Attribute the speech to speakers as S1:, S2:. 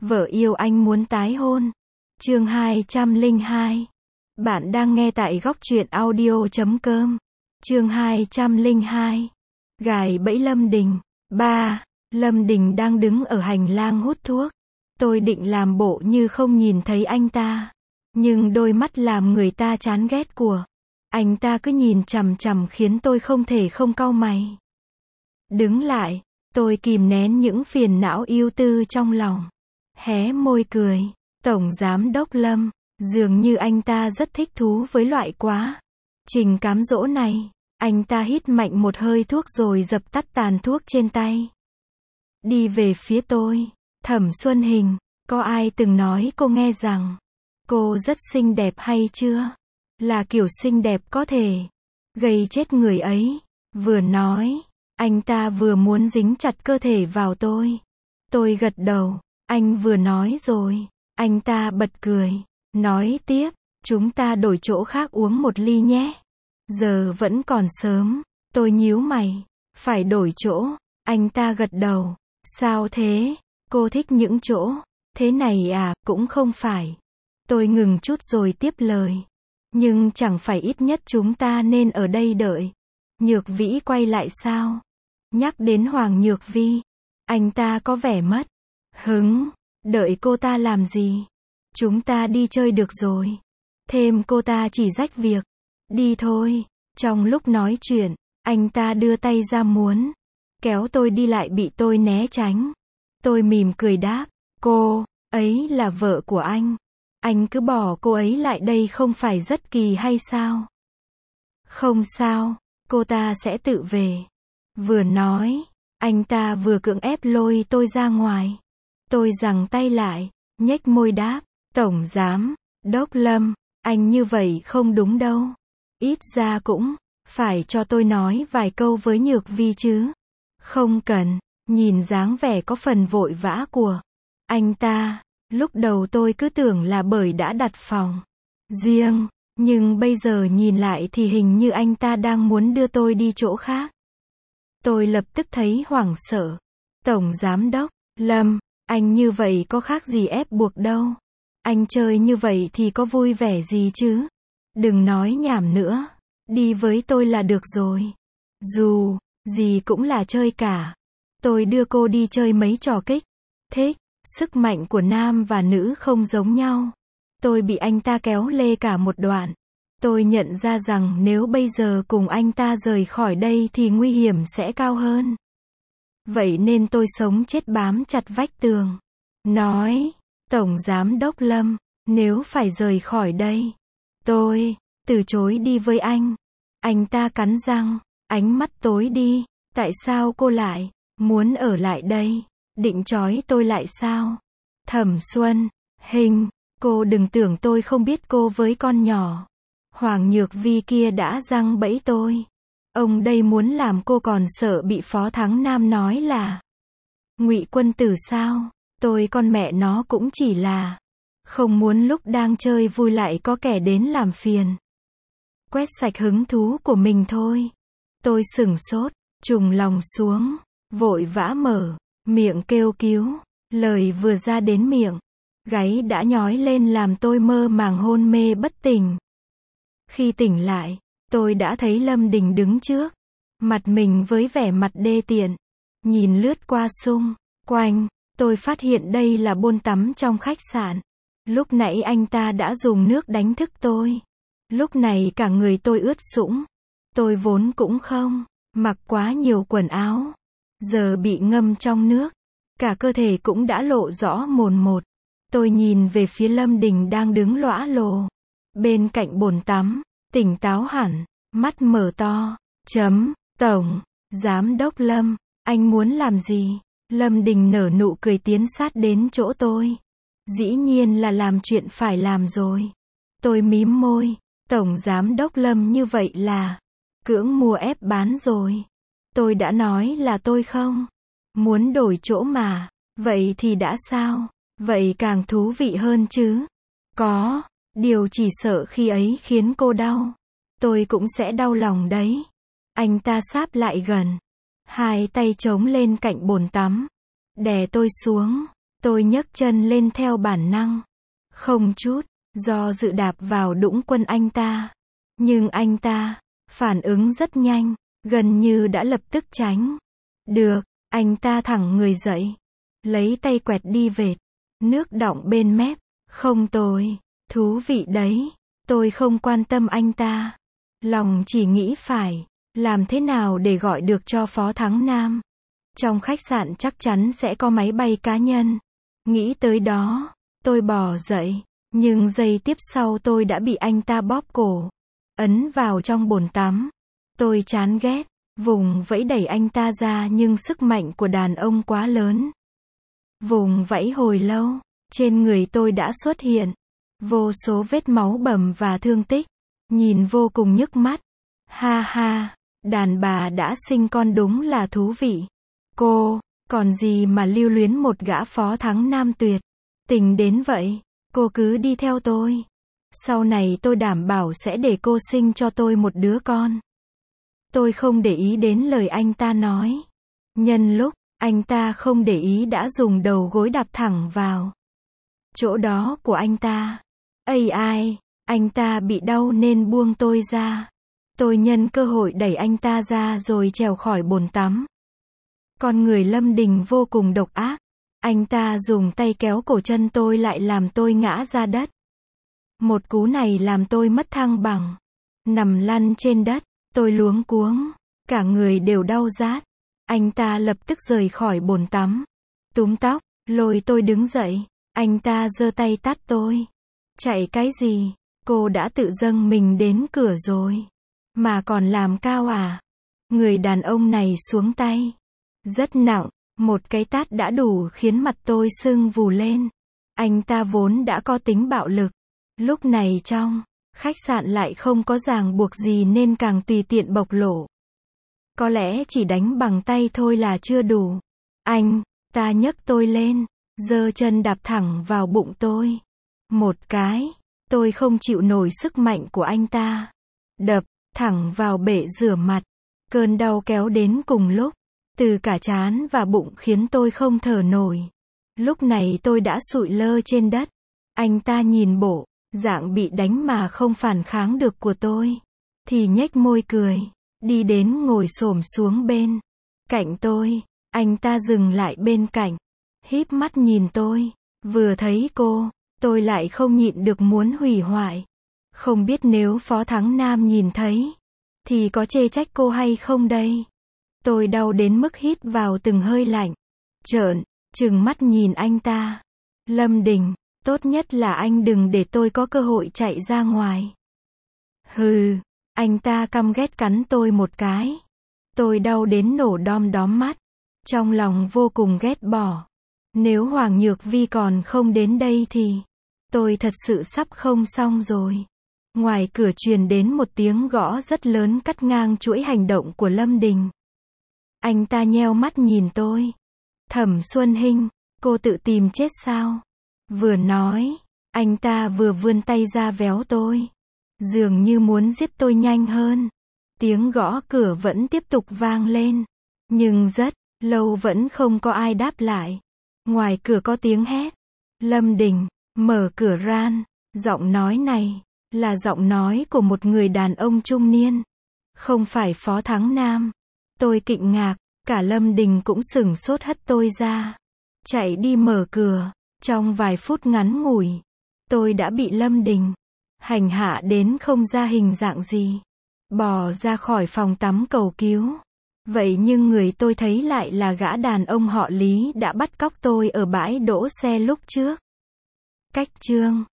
S1: Vợ yêu anh muốn tái hôn. Chương 202. Bạn đang nghe tại góc truyện audio.com. Chương 202. Gài bẫy Lâm Đình. 3. Lâm Đình đang đứng ở hành lang hút thuốc. Tôi định làm bộ như không nhìn thấy anh ta. Nhưng đôi mắt làm người ta chán ghét của anh ta cứ nhìn chằm chằm khiến tôi không thể không cau mày. Đứng lại, tôi kìm nén những phiền não ưu tư trong lòng. Hé môi cười. Tổng Giám đốc Lâm, dường như anh ta rất thích thú với loại quá trình cám dỗ này. Anh ta hít mạnh một hơi thuốc rồi dập tắt tàn thuốc trên tay. Đi về phía tôi. Thẩm Xuân Hình, có ai từng nói cô nghe rằng cô rất xinh đẹp hay chưa? Là kiểu xinh đẹp có thể gây chết người ấy. Vừa nói, anh ta vừa muốn dính chặt cơ thể vào tôi. Tôi gật đầu. Anh vừa nói rồi. Anh ta bật cười. Nói tiếp, chúng ta đổi chỗ khác uống một ly nhé. Giờ vẫn còn sớm. Tôi nhíu mày. Phải đổi chỗ. Anh ta gật đầu. Sao thế? Cô thích những chỗ thế này à? Cũng không phải. Tôi ngừng chút rồi tiếp lời. Nhưng chẳng phải ít nhất chúng ta nên ở đây đợi Nhược Vĩ quay lại sao? Nhắc đến Hoàng Nhược Vi, anh ta có vẻ mất hứng. Đợi cô ta làm gì? Chúng ta đi chơi được rồi. Thêm cô ta chỉ rách việc. Đi thôi. Trong lúc nói chuyện, anh ta đưa tay ra muốn kéo tôi đi lại bị tôi né tránh. Tôi mỉm cười đáp, cô ấy là vợ của anh. Anh cứ bỏ cô ấy lại đây không phải rất kỳ hay sao? Không sao, cô ta sẽ tự về. Vừa nói, anh ta vừa cưỡng ép lôi tôi ra ngoài. Tôi giằng tay lại, nhếch môi đáp, Tổng Giám đốc Lâm, anh như vậy không đúng đâu. Ít ra cũng phải cho tôi nói vài câu với Nhược Vi chứ. Không cần. Nhìn dáng vẻ có phần vội vã của anh ta, lúc đầu tôi cứ tưởng là bởi đã đặt phòng riêng, nhưng bây giờ nhìn lại thì hình như anh ta đang muốn đưa tôi đi chỗ khác. Tôi lập tức thấy hoảng sợ. Tổng Giám đốc Lâm, anh như vậy có khác gì ép buộc đâu. Anh chơi như vậy thì có vui vẻ gì chứ? Đừng nói nhảm nữa. Đi với tôi là được rồi. Dù gì cũng là chơi cả. Tôi đưa cô đi chơi mấy trò kích thích. Sức mạnh của nam và nữ không giống nhau. Tôi bị anh ta kéo lê cả một đoạn. Tôi nhận ra rằng nếu bây giờ cùng anh ta rời khỏi đây thì nguy hiểm sẽ cao hơn. Vậy nên tôi sống chết bám chặt vách tường. Nói, Tổng Giám đốc Lâm, nếu phải rời khỏi đây, tôi từ chối đi với anh. Anh ta cắn răng, ánh mắt tối đi. Tại sao cô lại muốn ở lại đây? Định trói tôi lại sao? Thẩm Xuân Hình, cô đừng tưởng tôi không biết cô với con nhỏ Hoàng Nhược Vi kia đã giăng bẫy tôi. Ông đây muốn làm cô còn sợ bị Phó Thắng Nam nói là Ngụy Quân Tử sao? Tôi con mẹ nó cũng chỉ là không muốn lúc đang chơi vui lại có kẻ đến làm phiền. Quét sạch hứng thú của mình thôi. Tôi sửng sốt, trùng lòng xuống, vội vã mở miệng kêu cứu. Lời vừa ra đến miệng, gáy đã nhói lên làm tôi mơ màng hôn mê bất tỉnh. Khi tỉnh lại, tôi đã thấy Lâm Đình đứng trước mặt mình với vẻ mặt đê tiện. Nhìn lướt qua xung quanh, tôi phát hiện đây là bồn tắm trong khách sạn. Lúc nãy anh ta đã dùng nước đánh thức tôi. Lúc này cả người tôi ướt sũng. Tôi vốn cũng không mặc quá nhiều quần áo. Giờ bị ngâm trong nước. Cả cơ thể cũng đã lộ rõ mồn một. Tôi nhìn về phía Lâm Đình đang đứng lõa lồ bên cạnh bồn tắm, tỉnh táo hẳn, mắt mở to. Tổng Giám đốc Lâm, anh muốn làm gì? Lâm Đình nở nụ cười tiến sát đến chỗ tôi. Dĩ nhiên là làm chuyện phải làm rồi. Tôi mím môi. Tổng Giám đốc Lâm như vậy là cưỡng mua ép bán rồi. Tôi đã nói là tôi không muốn đổi chỗ mà. Vậy thì đã sao? Vậy càng thú vị hơn chứ. Có điều chỉ sợ khi ấy khiến cô đau. Tôi cũng sẽ đau lòng đấy. Anh ta sáp lại gần. Hai tay chống lên cạnh bồn tắm. Đè tôi xuống. Tôi nhấc chân lên theo bản năng. Không chút do dự đạp vào đũng quần anh ta. Nhưng anh ta phản ứng rất nhanh, gần như đã lập tức tránh. Được, anh ta thẳng người dậy, lấy tay quẹt đi vệt nước đọng bên mép. Không tồi, thú vị đấy. Tôi không quan tâm anh ta. Lòng chỉ nghĩ phải làm thế nào để gọi được cho Phó Thắng Nam. Trong khách sạn chắc chắn sẽ có máy bay cá nhân. Nghĩ tới đó, tôi bò dậy, nhưng giây tiếp sau tôi đã bị anh ta bóp cổ, ấn vào trong bồn tắm. Tôi chán ghét, vùng vẫy đẩy anh ta ra nhưng sức mạnh của đàn ông quá lớn. Vùng vẫy hồi lâu, trên người tôi đã xuất hiện vô số vết máu bầm và thương tích, nhìn vô cùng nhức mắt. Ha ha, đàn bà đã sinh con đúng là thú vị. Cô, còn gì mà lưu luyến một gã Phó Thắng Nam tuyệt tình đến vậy, cô cứ đi theo tôi. Sau này tôi đảm bảo sẽ để cô sinh cho tôi một đứa con. Tôi không để ý đến lời anh ta nói. Nhân lúc anh ta không để ý đã dùng đầu gối đạp thẳng vào chỗ đó của anh ta. Ai, anh ta bị đau nên buông tôi ra. Tôi nhân cơ hội đẩy anh ta ra rồi trèo khỏi bồn tắm. Con người Lâm Đình vô cùng độc ác. Anh ta dùng tay kéo cổ chân tôi lại làm tôi ngã ra đất. Một cú này làm tôi mất thăng bằng. Nằm lăn trên đất, tôi luống cuống. Cả người đều đau rát. Anh ta lập tức rời khỏi bồn tắm. Túm tóc, lôi tôi đứng dậy. Anh ta giơ tay tát tôi. Chạy cái gì? Cô đã tự dâng mình đến cửa rồi. Mà còn làm cao à? Người đàn ông này xuống tay rất nặng. Một cái tát đã đủ khiến mặt tôi sưng vù lên. Anh ta vốn đã có tính bạo lực. Lúc này trong khách sạn lại không có ràng buộc gì nên càng tùy tiện bộc lộ. Có lẽ chỉ đánh bằng tay thôi là chưa đủ. Anh ta nhấc tôi lên, giơ chân đạp thẳng vào bụng tôi. Một cái, tôi không chịu nổi sức mạnh của anh ta. Đập thẳng vào bể rửa mặt. Cơn đau kéo đến cùng lúc, từ cả trán và bụng khiến tôi không thở nổi. Lúc này tôi đã sụi lơ trên đất. Anh ta nhìn bộ dạng bị đánh mà không phản kháng được của tôi, thì nhếch môi cười, đi đến ngồi xổm xuống bên cạnh tôi. Anh ta dừng lại bên cạnh, híp mắt nhìn tôi. Vừa thấy cô, tôi lại không nhịn được muốn hủy hoại. Không biết nếu Phó Thắng Nam nhìn thấy, thì có chê trách cô hay không đây? Tôi đau đến mức hít vào từng hơi lạnh. Trợn trừng mắt nhìn anh ta. Lâm Đình, tốt nhất là anh đừng để tôi có cơ hội chạy ra ngoài. Hừ, anh ta căm ghét cắn tôi một cái. Tôi đau đến nổ đom đóm mắt. Trong lòng vô cùng ghét bỏ. Nếu Hoàng Nhược Vi còn không đến đây thì tôi thật sự sắp không xong rồi. Ngoài cửa truyền đến một tiếng gõ rất lớn cắt ngang chuỗi hành động của Lâm Đình. Anh ta nheo mắt nhìn tôi. Thẩm Xuân Hinh, cô tự tìm chết sao? Vừa nói, anh ta vừa vươn tay ra véo tôi. Dường như muốn giết tôi nhanh hơn. Tiếng gõ cửa vẫn tiếp tục vang lên. Nhưng rất lâu vẫn không có ai đáp lại. Ngoài cửa có tiếng hét. Lâm Đình, mở cửa ran. Giọng nói này là giọng nói của một người đàn ông trung niên. Không phải Phó Thắng Nam. Tôi kinh ngạc, cả Lâm Đình cũng sửng sốt hất tôi ra. Chạy đi mở cửa. Trong vài phút ngắn ngủi, tôi đã bị Lâm Đình hành hạ đến không ra hình dạng gì. Bò ra khỏi phòng tắm cầu cứu. Vậy nhưng người tôi thấy lại là gã đàn ông họ Lý đã bắt cóc tôi ở bãi đỗ xe lúc trước. Cách chương